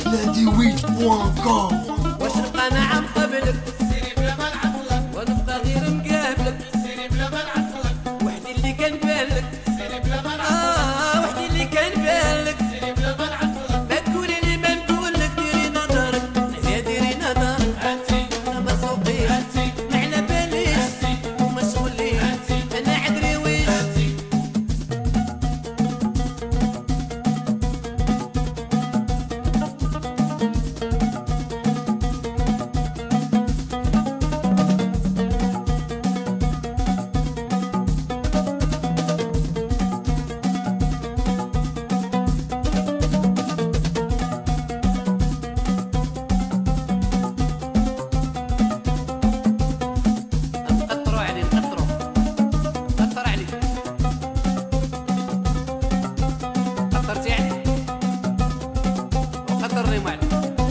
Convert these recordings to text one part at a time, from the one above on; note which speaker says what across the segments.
Speaker 1: 98.com.
Speaker 2: واش نبقى نعم قبلك
Speaker 3: سيري بلا ما نعطلك،
Speaker 2: ونبقى غير مقابلك
Speaker 3: سيري بلا ما نعطلك،
Speaker 2: وحدي اللي كان بالك
Speaker 3: سيري بلا ما نعطلك،
Speaker 2: وحدي اللي كان بالك
Speaker 3: سيري بلا ما نعطلك.
Speaker 2: ما تقولي لي ما نقولك ديري نظرك يا ديري نظرك
Speaker 3: انتي
Speaker 2: انا ما سوقيش
Speaker 3: انتي
Speaker 2: ما على باليش وما شغليش انا عدري ويش
Speaker 3: انتي
Speaker 2: نقطروا عليه نقطر عليه قطرتي عليه وقطرني معك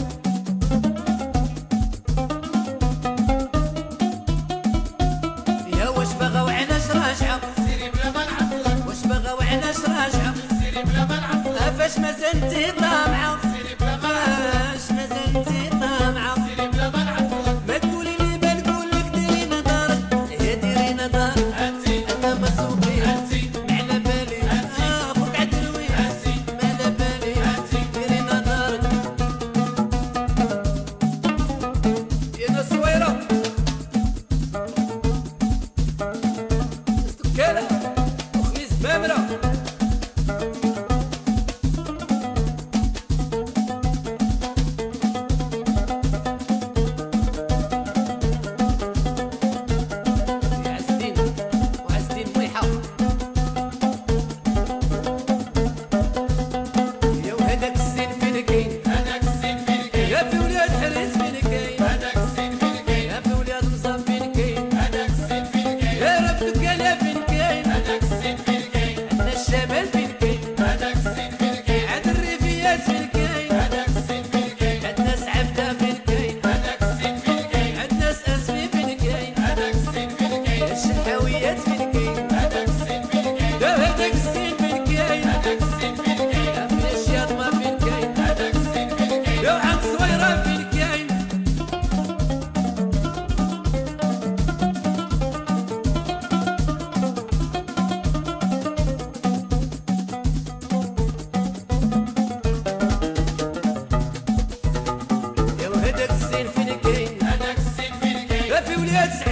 Speaker 2: يا واش باغا وعلاش راجعه
Speaker 3: سيري بلا ما نعطلك،
Speaker 2: واش باغا وعلاش راجعه
Speaker 3: سيري بلا ما نعطلك،
Speaker 2: فاش ما زلتي طامعه
Speaker 3: سيري بلا ما نعطلك،
Speaker 2: فاش ما زلتي طامعه
Speaker 3: سيري بلا ما نعطلك.
Speaker 2: ما تقولي لي ما نقولك ديري نظرك يا ديري نظرك
Speaker 3: انتي
Speaker 2: انا ما سوقيش
Speaker 3: انتي
Speaker 2: ما على بالي خوك عدلوي ما على بالي ديري نظرك يا ناس صويره استكاله وخميس مامره وعزتين مليحة يا وهداك الزين فين كاين
Speaker 3: هذاك الزين فين كاين،
Speaker 2: يا في ولاد حريس فين كاين
Speaker 3: هذاك الزين فين كاين،
Speaker 2: يا في ولاد مصاب فين كاين
Speaker 3: هذاك الزين فين كاين،
Speaker 2: يا رب دكان فين كاين
Speaker 3: هذاك الزين فين كاين،
Speaker 2: عندنا الشمال فين كاين
Speaker 3: هذاك الزين فين كاين،
Speaker 2: عند الريفيات فين كاين
Speaker 3: هذاك الزين فين كاين،
Speaker 2: عندنا سعبده فين كاين
Speaker 3: هذاك الزين فين كاين،
Speaker 2: عندنا اسفي فين كاين
Speaker 3: هذاك الزين فين كاين،
Speaker 2: الشحاويات فين كاين
Speaker 3: هذاك الزين فين كاين،
Speaker 2: يا هداك الزين فين كاين
Speaker 3: هذاك الزين فين كاين،
Speaker 2: يا من الشياط ما فين كاين
Speaker 3: هذاك الزين فين كاين.
Speaker 2: يا عند صويره فين كاين يا وهداك الزين فين كاين
Speaker 3: هذاك الزين فين كاين،
Speaker 2: يا في ولاد